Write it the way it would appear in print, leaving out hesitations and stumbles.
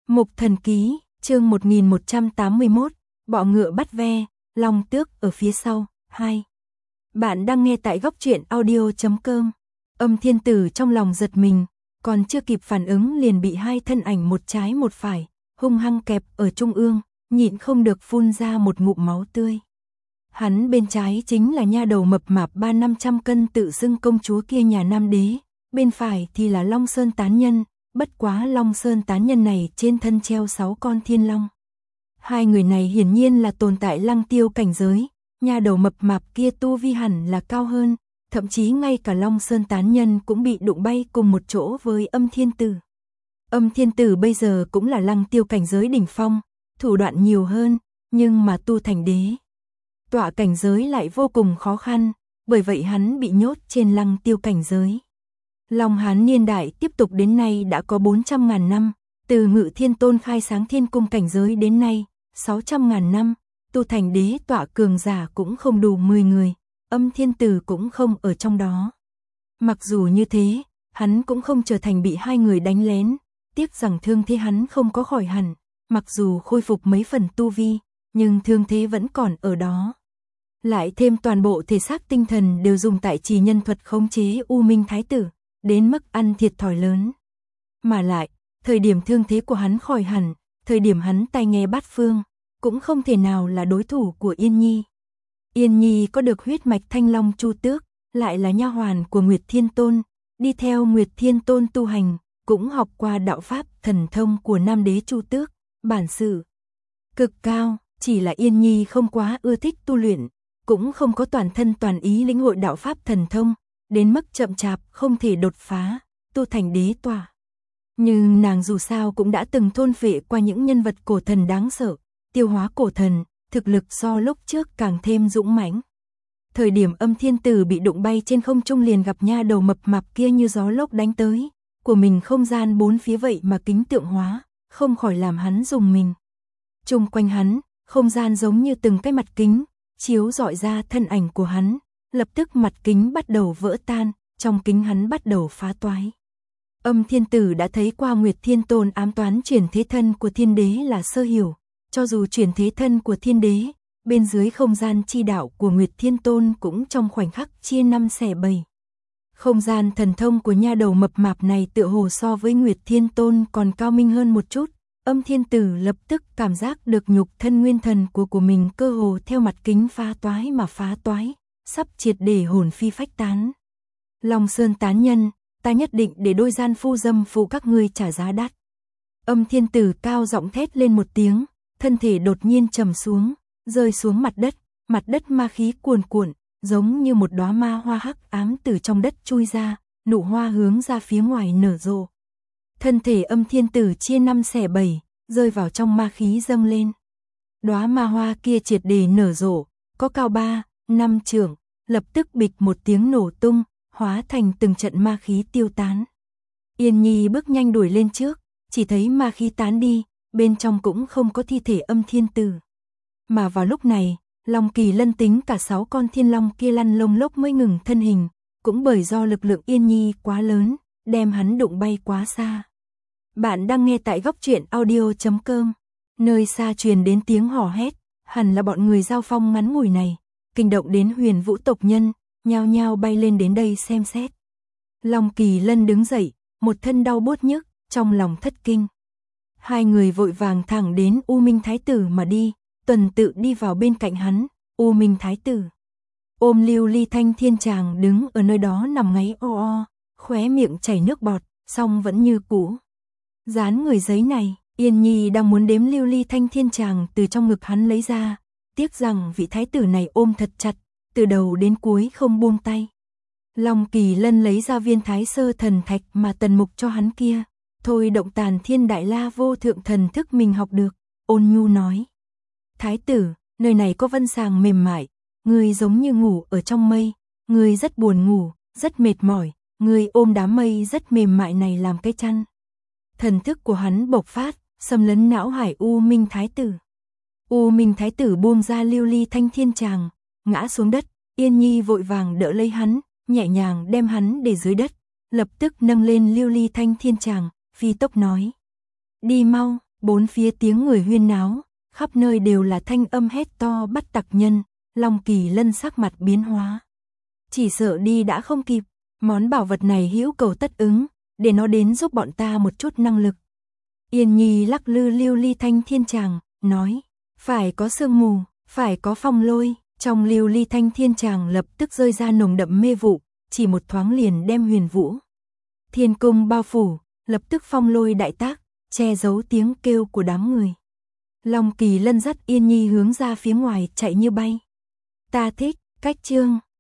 Mục Thần Ký, chương 1181, bọ ngựa bắt ve, long tước ở phía sau, 2. Bạn đang nghe tại góc truyện audio.com. Âm Thiên Tử trong lòng giật mình, còn chưa kịp phản ứng liền bị hai thân ảnh một trái một phải, hung hăng kẹp ở trung ương, nhịn không được phun ra một ngụm máu tươi. Hắn bên trái chính là nha đầu mập mạp 300-500 cân tự xưng công chúa kia nhà Nam Đế, bên phải thì là Long Sơn Tán Nhân, bất quá Long Sơn Tán Nhân này trên thân treo 6 con thiên long. Hai người này hiển nhiên là tồn tại lăng tiêu cảnh giới, nha đầu mập mạp kia tu vi hẳn là cao hơn, thậm chí ngay cả Long Sơn Tán Nhân cũng bị đụng bay cùng một chỗ với Âm Thiên Tử. Âm Thiên Tử bây giờ cũng là lăng tiêu cảnh giới đỉnh phong, thủ đoạn nhiều hơn, nhưng mà tu thành đế tọa cảnh giới lại vô cùng khó khăn, bởi vậy hắn bị nhốt trên lăng tiêu cảnh giới. Long Hán niên đại tiếp tục đến nay đã có 400.000 năm, từ Ngự Thiên Tôn khai sáng thiên cung cảnh giới đến nay, 600.000 năm, tu thành đế tọa cường giả cũng không đủ 10 người, Âm Thiên Tử cũng không ở trong đó. Mặc dù như thế, hắn cũng không trở thành bị hai người đánh lén, tiếc rằng thương thế hắn không có khỏi hẳn, mặc dù khôi phục mấy phần tu vi, nhưng thương thế vẫn còn ở đó. Lại thêm toàn bộ thể xác tinh thần đều dùng tại trì nhân thuật khống chế U Minh Thái Tử, đến mức ăn thiệt thòi lớn. Mà lại, thời điểm thương thế của hắn khỏi hẳn, thời điểm hắn tai nghe bát phương, cũng không thể nào là đối thủ của Yên Nhi. Yên Nhi có được huyết mạch Thanh Long Chu Tước, lại là nha hoàn của Nguyệt Thiên Tôn, đi theo Nguyệt Thiên Tôn tu hành, cũng học qua đạo pháp thần thông của Nam Đế Chu Tước, bản sự cực cao, chỉ là Yên Nhi không quá ưa thích tu luyện, cũng không có toàn thân toàn ý lĩnh hội đạo pháp thần thông, đến mức chậm chạp không thể đột phá, tu thành đế tọa. Nhưng nàng dù sao cũng đã từng thôn phệ qua những nhân vật cổ thần đáng sợ, tiêu hóa cổ thần, thực lực so lúc trước càng thêm dũng mãnh. Thời điểm Âm Thiên Tử bị đụng bay trên không trung liền gặp nha đầu mập mạp kia như gió lốc đánh tới, của mình không gian bốn phía vậy mà kính tượng hóa, không khỏi làm hắn rùng mình. Chung quanh hắn, không gian giống như từng cái mặt kính, chiếu rọi ra thân ảnh của hắn, lập tức mặt kính bắt đầu vỡ tan, trong kính hắn bắt đầu phá toái. Âm Thiên Tử đã thấy qua Nguyệt Thiên Tôn ám toán chuyển thế thân của Thiên Đế là sơ hiểu, cho dù chuyển thế thân của Thiên Đế, bên dưới không gian chi đạo của Nguyệt Thiên Tôn cũng trong khoảnh khắc chia 5 xẻ 7. Không gian thần thông của nha đầu mập mạp này tựa hồ so với Nguyệt Thiên Tôn còn cao minh hơn một chút. Âm Thiên Tử lập tức cảm giác được nhục thân nguyên thần của mình cơ hồ theo mặt kính phá toái mà phá toái, sắp triệt để hồn phi phách tán. Long Sơn Tán Nhân, ta nhất định để đôi gian phu dâm phụ các ngươi trả giá đắt. Âm Thiên Tử cao giọng thét lên một tiếng, thân thể đột nhiên trầm xuống, rơi xuống mặt đất ma khí cuồn cuộn, giống như một đóa ma hoa hắc ám từ trong đất chui ra, nụ hoa hướng ra phía ngoài nở rộ. Thân thể Âm Thiên Tử chia 5 xẻ 7, rơi vào trong ma khí dâng lên. Đóa ma hoa kia triệt để nở rộ, có cao 3-5 trượng, lập tức bịch một tiếng nổ tung, hóa thành từng trận ma khí tiêu tán. Yên Nhi bước nhanh đuổi lên trước, chỉ thấy ma khí tán đi, bên trong cũng không có thi thể Âm Thiên Tử. Mà vào lúc này, Long Kỳ Lân tính cả 6 con thiên long kia lăn lông lốc mới ngừng thân hình, cũng bởi do lực lượng Yên Nhi quá lớn, đem hắn đụng bay quá xa. Bạn đang nghe tại góc truyện audio.com, nơi xa truyền đến tiếng hò hét, hẳn là bọn người giao phong ngắn ngủi này, kinh động đến Huyền Vũ tộc nhân, nhao nhao bay lên đến đây xem xét. Long Kỳ Lân đứng dậy, một thân đau buốt nhức, trong lòng thất kinh. Hai người vội vàng thẳng đến U Minh Thái Tử mà đi, tuần tự đi vào bên cạnh hắn, U Minh Thái Tử ôm Lưu Ly Thanh Thiên Tràng đứng ở nơi đó nằm ngáy o o, khóe miệng chảy nước bọt, song vẫn như cũ. Dán người giấy này, Yên Nhi đang muốn đếm Lưu Ly Thanh Thiên Tràng từ trong ngực hắn lấy ra, tiếc rằng vị thái tử này ôm thật chặt, từ đầu đến cuối không buông tay. Long Kỳ Lân lấy ra viên Thái Sơ Thần Thạch mà Tần Mục cho hắn kia, thôi động Tàn Thiên Đại La vô thượng thần thức mình học được, ôn nhu nói: Thái tử, nơi này có vân sàng mềm mại, ngươi giống như ngủ ở trong mây, ngươi rất buồn ngủ, rất mệt mỏi, ngươi ôm đám mây rất mềm mại này làm cái chăn. Thần thức của hắn bộc phát, xâm lấn não hải U Minh Thái Tử. U Minh Thái Tử buông ra Lưu Ly Thanh Thiên Tràng, ngã xuống đất, Yên Nhi vội vàng đỡ lấy hắn, nhẹ nhàng đem hắn để dưới đất, lập tức nâng lên Lưu Ly Thanh Thiên Tràng, phi tốc nói: Đi mau, Bốn phía tiếng người huyên náo, khắp nơi đều là thanh âm hét to bắt tặc nhân, Long Kỳ Lân sắc mặt biến hóa. Chỉ sợ đi đã không kịp, món bảo vật này hữu cầu tất ứng, để nó đến giúp bọn ta một chút năng lực. Yên Nhi lắc lư lưu ly thanh thiên tràng, nói, phải có sương mù, phải có phong lôi, trong lưu ly thanh thiên tràng lập tức rơi ra nồng đậm mê vụ, chỉ một thoáng liền đem Huyền Vũ Thiên Cung bao phủ, lập tức phong lôi đại tác, che giấu tiếng kêu của đám người. Long Kỳ Lân dắt Yên Nhi hướng ra phía ngoài chạy như bay. Ta thích, cách chương